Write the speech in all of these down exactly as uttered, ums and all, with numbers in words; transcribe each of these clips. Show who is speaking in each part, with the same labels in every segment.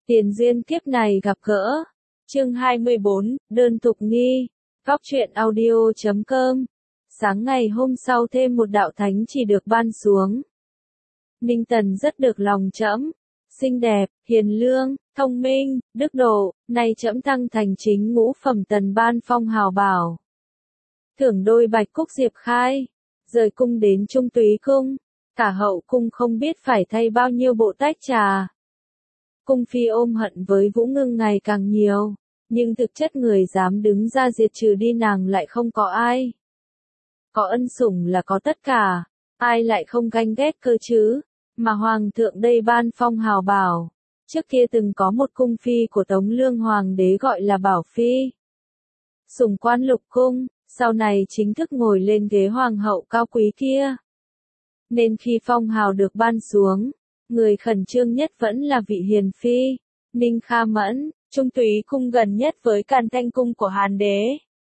Speaker 1: Tiền duyên kiếp này gặp gỡ. Chương hai mươi bốn, đơn tục nghi. Góc truyện audio chấm com. Sáng ngày hôm sau thêm một đạo thánh chỉ được ban xuống. Ninh Tần rất được lòng trẫm, xinh đẹp, hiền lương, thông minh, đức độ, nay trẫm thăng thành chính ngũ phẩm tần ban phong hào bảo. Thưởng đôi bạch cúc diệp khai, rời cung đến Trung Túy cung, cả hậu cung không biết phải thay bao nhiêu bộ tách trà. Cung phi ôm hận với Vũ Ngưng ngày càng nhiều, nhưng thực chất người dám đứng ra diệt trừ đi nàng lại không có ai. Có ân sủng là có tất cả, ai lại không ganh ghét cơ chứ, mà hoàng thượng đây ban phong hào bảo. Trước kia từng có một cung phi của Tống Lương hoàng đế gọi là Bảo Phi. Sủng quan lục cung, sau này chính thức ngồi lên ghế hoàng hậu cao quý kia. Nên khi phong hào được ban xuống, người khẩn trương nhất vẫn là vị hiền phi, Ninh Kha Mẫn, Trung Túy cung gần nhất với Càn Thanh cung của Hàn đế.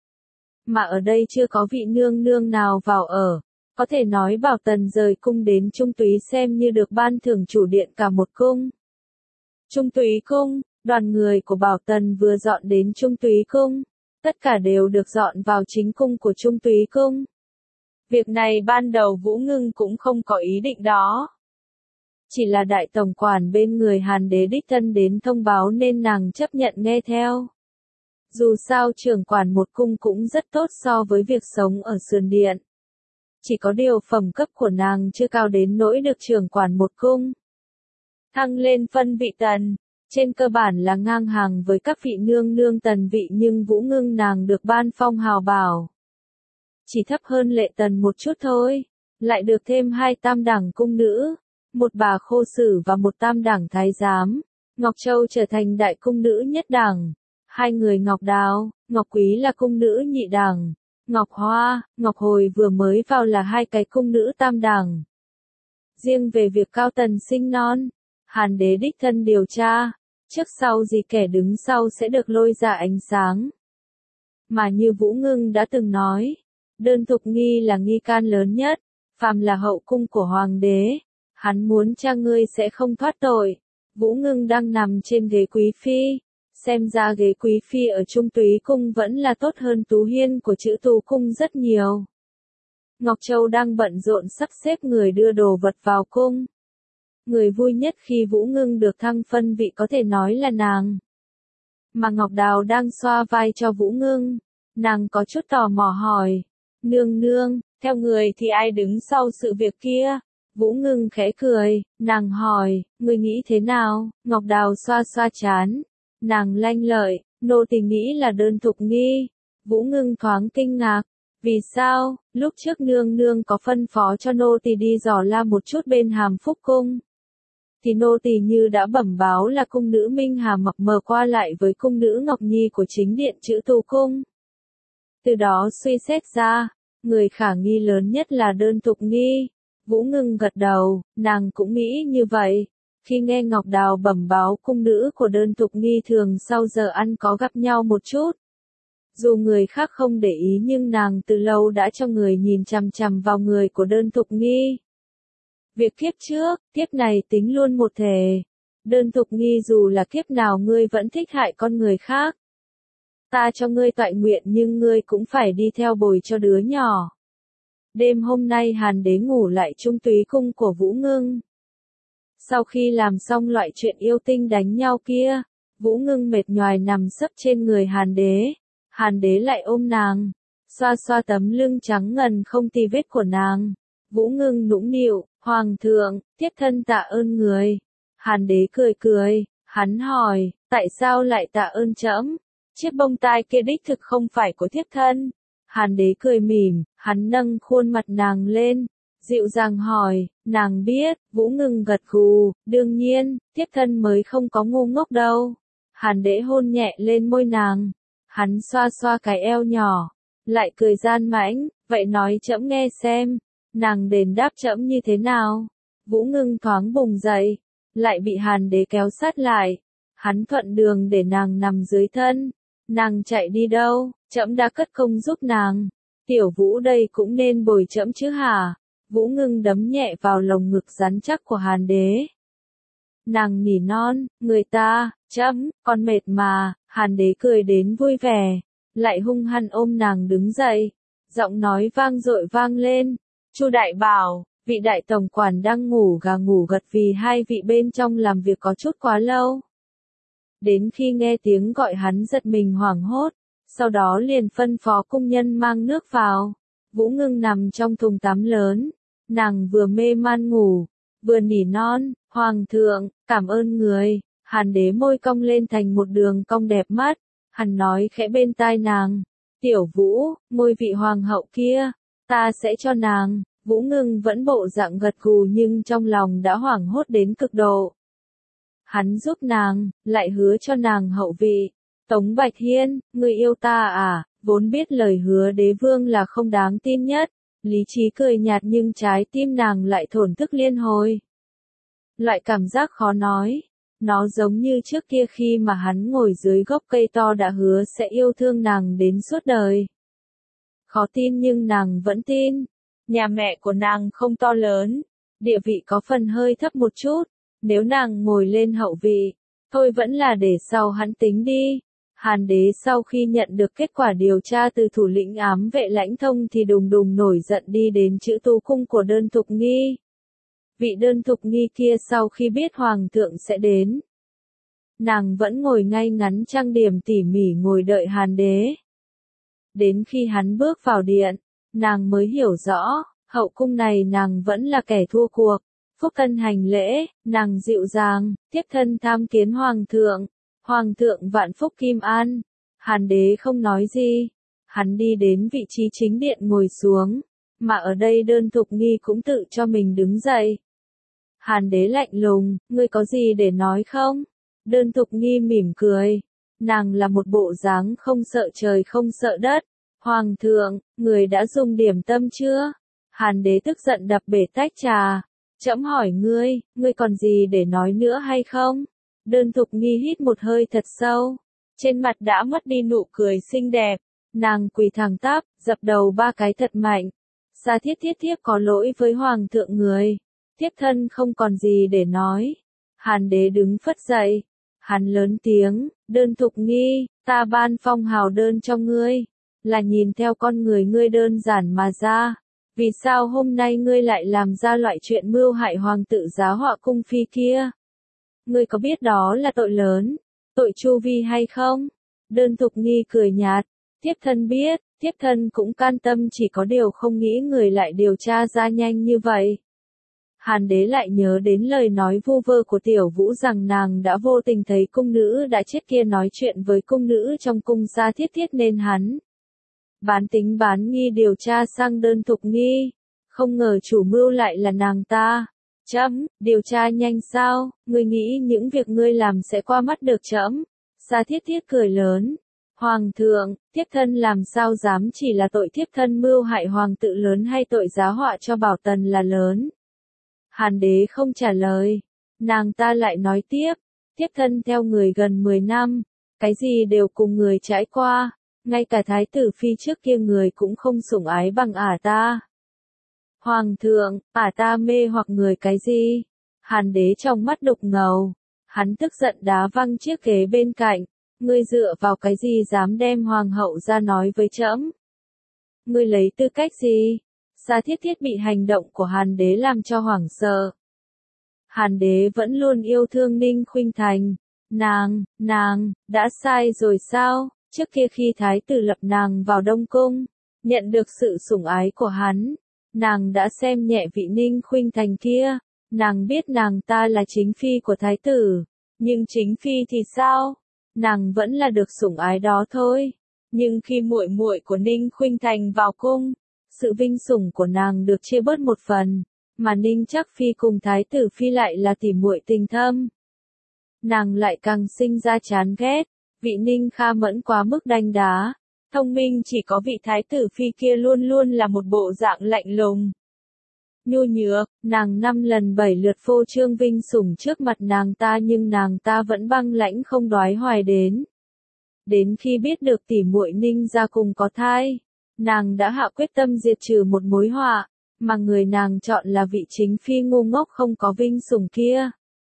Speaker 1: Mà ở đây chưa có vị nương nương nào vào ở, có thể nói Bảo Tần rời cung đến Trung Túy xem như được ban thưởng chủ điện cả một cung. Trung Túy cung, đoàn người của Bảo Tần vừa dọn đến Trung Túy cung, tất cả đều được dọn vào chính cung của Trung Túy cung. Việc này ban đầu Vũ Ngưng cũng không có ý định đó. Chỉ là đại tổng quản bên người Hàn đế đích thân đến thông báo nên nàng chấp nhận nghe theo. Dù sao trưởng quản một cung cũng rất tốt so với việc sống ở sườn điện. Chỉ có điều phẩm cấp của nàng chưa cao đến nỗi được trưởng quản một cung. Thăng lên phân vị tần, trên cơ bản là ngang hàng với các vị nương nương tần vị, nhưng Vũ Ngưng nàng được ban phong hào bảo. Chỉ thấp hơn lệ tần một chút thôi, lại được thêm hai tam đẳng cung nữ, một bà khô sử và một tam đẳng thái giám. Ngọc Châu trở thành đại cung nữ nhất đẳng. Hai người Ngọc Đào, Ngọc Quý là cung nữ nhị đẳng. Ngọc Hoa, Ngọc Hồi vừa mới vào là hai cái cung nữ tam đẳng. Riêng về việc Cao Tần sinh non, Hàn đế đích thân điều tra, trước sau gì kẻ đứng sau sẽ được lôi ra ánh sáng. Mà như Vũ Ngưng đã từng nói, đơn thục nghi là nghi can lớn nhất, phàm là hậu cung của hoàng đế, hắn muốn cha ngươi sẽ không thoát tội. Vũ Ngưng đang nằm trên ghế quý phi, xem ra ghế quý phi ở Trung Túy cung vẫn là tốt hơn Tú Hiên của Trữ Tú cung rất nhiều. Ngọc Châu đang bận rộn sắp xếp người đưa đồ vật vào cung. Người vui nhất khi Vũ Ngưng được thăng phân vị có thể nói là nàng. Mà Ngọc Đào đang xoa vai cho Vũ Ngưng, nàng có chút tò mò hỏi, nương nương, theo người thì ai đứng sau sự việc kia? Vũ Ngưng khẽ cười, nàng hỏi, ngươi nghĩ thế nào? Ngọc Đào xoa xoa trán, nàng lanh lợi, nô tỳ nghĩ là đơn thục nghi. Vũ Ngưng thoáng kinh ngạc, vì sao? Lúc trước nương nương có phân phó cho nô tỳ đi dò la một chút bên Hàm Phúc cung, thì nô tỳ như đã bẩm báo là cung nữ Minh Hà mập mờ qua lại với cung nữ Ngọc Nhi của chính điện Trữ Tú cung. Từ đó suy xét ra, người khả nghi lớn nhất là đơn thục nghi. Vũ Ngưng gật đầu, nàng cũng nghĩ như vậy. Khi nghe Ngọc Đào bẩm báo cung nữ của đơn thục nghi thường sau giờ ăn có gặp nhau một chút. Dù người khác không để ý nhưng nàng từ lâu đã cho người nhìn chằm chằm vào người của đơn thục nghi. Việc kiếp trước, kiếp này tính luôn một thể. Đơn thục nghi dù là kiếp nào ngươi vẫn thích hại con người khác. Ta cho ngươi toại nguyện nhưng ngươi cũng phải đi theo bồi cho đứa nhỏ. Đêm hôm nay Hàn đế ngủ lại Trung Túy cung của Vũ Ngưng. Sau khi làm xong loại chuyện yêu tinh đánh nhau kia, Vũ Ngưng mệt nhoài nằm sấp trên người Hàn đế. Hàn đế lại ôm nàng, xoa xoa tấm lưng trắng ngần không tì vết của nàng. Vũ Ngưng nũng nịu, hoàng thượng, thiếp thân tạ ơn người. Hàn đế cười cười, hắn hỏi, tại sao lại tạ ơn trẫm? Chiếc bông tai kia đích thực không phải của thiếp thân. Hàn đế cười mỉm, hắn nâng khuôn mặt nàng lên, dịu dàng hỏi, nàng biết? Vũ Ngưng gật gù, đương nhiên, thiếp thân mới không có ngu ngốc đâu. Hàn đế hôn nhẹ lên môi nàng, hắn xoa xoa cái eo nhỏ, lại cười gian mãnh, vậy nói trẫm nghe xem, nàng đền đáp trẫm như thế nào? Vũ Ngưng thoáng bùng dậy, lại bị Hàn đế kéo sát lại, hắn thuận đường để nàng nằm dưới thân. Nàng chạy đi đâu? Trẫm đã cất công giúp nàng. Tiểu Vũ đây cũng nên bồi trẫm chứ hả? Vũ Ngưng đấm nhẹ vào lồng ngực rắn chắc của Hàn đế. Nàng nỉ non, người ta, Chấm, con mệt mà, Hàn Đế cười đến vui vẻ, lại hung hăng ôm nàng đứng dậy, giọng nói vang dội vang lên, Chu đại bảo, vị đại tổng quản đang ngủ gà ngủ gật vì hai vị bên trong làm việc có chút quá lâu. Đến khi nghe tiếng gọi hắn giật mình hoảng hốt, sau đó liền phân phó cung nhân mang nước vào. Vũ Ngưng nằm trong thùng tắm lớn, nàng vừa mê man ngủ, vừa nỉ non, Hoàng thượng, cảm ơn người. Hàn Đế môi cong lên thành một đường cong đẹp mắt, hắn nói khẽ bên tai nàng, tiểu Vũ, ngôi vị hoàng hậu kia, ta sẽ cho nàng. Vũ Ngưng vẫn bộ dạng gật gù nhưng trong lòng đã hoảng hốt đến cực độ. Hắn giúp nàng, lại hứa cho nàng hậu vị. Tống Bạch Hiên, người yêu ta à, vốn biết lời hứa đế vương là không đáng tin nhất. Lý trí cười nhạt nhưng trái tim nàng lại thổn thức liên hồi. Loại cảm giác khó nói. Nó giống như trước kia khi mà hắn ngồi dưới gốc cây to đã hứa sẽ yêu thương nàng đến suốt đời. Khó tin nhưng nàng vẫn tin. Nhà mẹ của nàng không to lớn, địa vị có phần hơi thấp một chút, nếu nàng ngồi lên hậu vị, thôi vẫn là để sau hắn tính đi. Hàn Đế sau khi nhận được kết quả điều tra từ thủ lĩnh ám vệ Lãnh Thông thì đùng đùng nổi giận đi đến Chữ Tú cung của Đơn Thục Nghi. Vị Đơn Thục Nghi kia sau khi biết Hoàng thượng sẽ đến, nàng vẫn ngồi ngay ngắn trang điểm tỉ mỉ ngồi đợi Hàn Đế. Đến khi hắn bước vào điện, nàng mới hiểu rõ, hậu cung này nàng vẫn là kẻ thua cuộc. Phúc thân hành lễ, nàng dịu dàng, tiếp thân tham kiến Hoàng thượng. Hoàng thượng vạn phúc kim an. Hàn Đế không nói gì. Hắn đi đến vị trí chính điện ngồi xuống. Mà ở đây Đơn Thục Nghi cũng tự cho mình đứng dậy. Hàn Đế lạnh lùng, ngươi có gì để nói không? Đơn Thục Nghi mỉm cười. Nàng là một bộ dáng không sợ trời không sợ đất. Hoàng thượng, người đã dùng điểm tâm chưa? Hàn Đế tức giận đập bể tách trà. Trẫm hỏi ngươi, ngươi còn gì để nói nữa hay không? Đơn Thục Nghi hít một hơi thật sâu. Trên mặt đã mất đi nụ cười xinh đẹp. Nàng quỳ thẳng tắp, dập đầu ba cái thật mạnh. Sa thiết thiết thiếp có lỗi với Hoàng thượng người. Thiếp thân không còn gì để nói. Hàn Đế đứng phất dậy. Hắn lớn tiếng, Đơn Thục Nghi, ta ban phong hào đơn cho ngươi. Là nhìn theo con người ngươi đơn giản mà ra. Vì sao hôm nay ngươi lại làm ra loại chuyện mưu hại hoàng tử giá họa cung phi kia? Ngươi có biết đó là tội lớn, tội chu vi hay không? Đơn Thục Nghi cười nhạt, thiếp thân biết, thiếp thân cũng can tâm, chỉ có điều không nghĩ người lại điều tra ra nhanh như vậy. Hàn Đế lại nhớ đến lời nói vu vơ của Tiểu Vũ rằng nàng đã vô tình thấy cung nữ đã chết kia nói chuyện với cung nữ trong cung Sa Thiết Thiết nên hắn bán tính bán nghi điều tra sang Đơn Thục Nghi. Không ngờ chủ mưu lại là nàng ta. Trẫm, điều tra nhanh sao? Ngươi nghĩ những việc ngươi làm sẽ qua mắt được trẫm? Sa Thiết Thiết cười lớn. Hoàng thượng, thiếp thân làm sao dám, chỉ là tội thiếp thân mưu hại hoàng tự lớn hay tội giá họa cho Bảo Tần là lớn? Hàn Đế không trả lời. Nàng ta lại nói tiếp. Thiếp thân theo người gần mười năm. Cái gì đều cùng người trải qua. Ngay cả thái tử phi trước kia người cũng không sủng ái bằng ả ta. Hoàng thượng, ả ta mê hoặc người cái gì? Hàn Đế trong mắt đục ngầu. Hắn tức giận đá văng chiếc ghế bên cạnh. Ngươi dựa vào cái gì dám đem hoàng hậu ra nói với trẫm? Ngươi lấy tư cách gì? Sa Thiết Thiết bị hành động của Hàn Đế làm cho hoảng sợ. Hàn Đế vẫn luôn yêu thương Ninh Khuynh Thành. Nàng, nàng, đã sai rồi sao? Trước kia khi thái tử lập nàng vào Đông Cung, nhận được sự sủng ái của hắn, nàng đã xem nhẹ vị Ninh Khuynh Thành kia. Nàng biết nàng ta là chính phi của thái tử, nhưng chính phi thì sao? Nàng vẫn là được sủng ái đó thôi. Nhưng khi muội muội của Ninh Khuynh Thành vào cung, sự vinh sủng của nàng được chia bớt một phần, mà Ninh Trác Phi cùng thái tử phi lại là tỉ muội tình thâm. Nàng lại càng sinh ra chán ghét. Vị Ninh Kha Mẫn quá mức đanh đá, thông minh, chỉ có vị thái tử phi kia luôn luôn là một bộ dạng lạnh lùng. Nhu nhược, nàng năm lần bảy lượt phô trương vinh sủng trước mặt nàng ta nhưng nàng ta vẫn băng lãnh không đoái hoài đến. Đến khi biết được tỉ muội Ninh gia cùng có thai, nàng đã hạ quyết tâm diệt trừ một mối họa, mà người nàng chọn là vị chính phi ngu ngốc không có vinh sủng kia.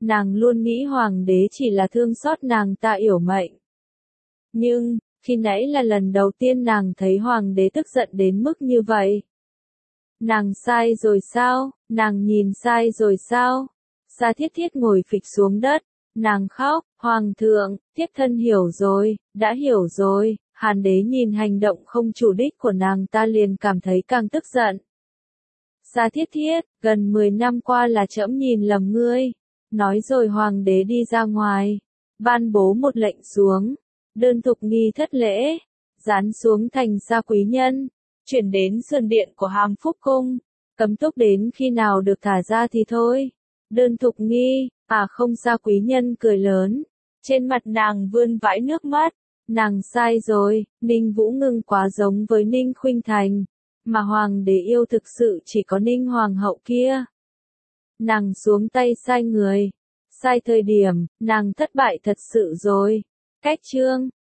Speaker 1: nàng luôn nghĩ hoàng đế chỉ là thương xót nàng ta yểu mệnh. Nhưng, khi nãy là lần đầu tiên nàng thấy hoàng đế tức giận đến mức như vậy. Nàng sai rồi sao, nàng nhìn sai rồi sao? Sa Thiết Thiết ngồi phịch xuống đất, nàng khóc, hoàng thượng, thiếp thân hiểu rồi, đã hiểu rồi. Hàn đế nhìn hành động không chủ đích của nàng ta liền cảm thấy càng tức giận. Sa Thiết Thiết, gần mười năm qua là trẫm nhìn lầm ngươi. Nói rồi hoàng đế đi ra ngoài, ban bố một lệnh xuống, đơn thục nghi thất lễ, dán xuống thành Sa quý nhân, chuyển đến sườn điện của Hàm Phúc cung, cấm túc đến khi nào được thả ra thì thôi. Đơn thục nghi, à không, Sa quý nhân cười lớn, trên mặt nàng vươn vãi nước mắt, nàng sai rồi, Ninh Vũ Ngưng quá giống với Ninh Khuynh Thành, mà hoàng đế yêu thực sự chỉ có Ninh hoàng hậu kia. Nàng xuống tay sai người, sai thời điểm, nàng thất bại thật sự rồi. Cách chương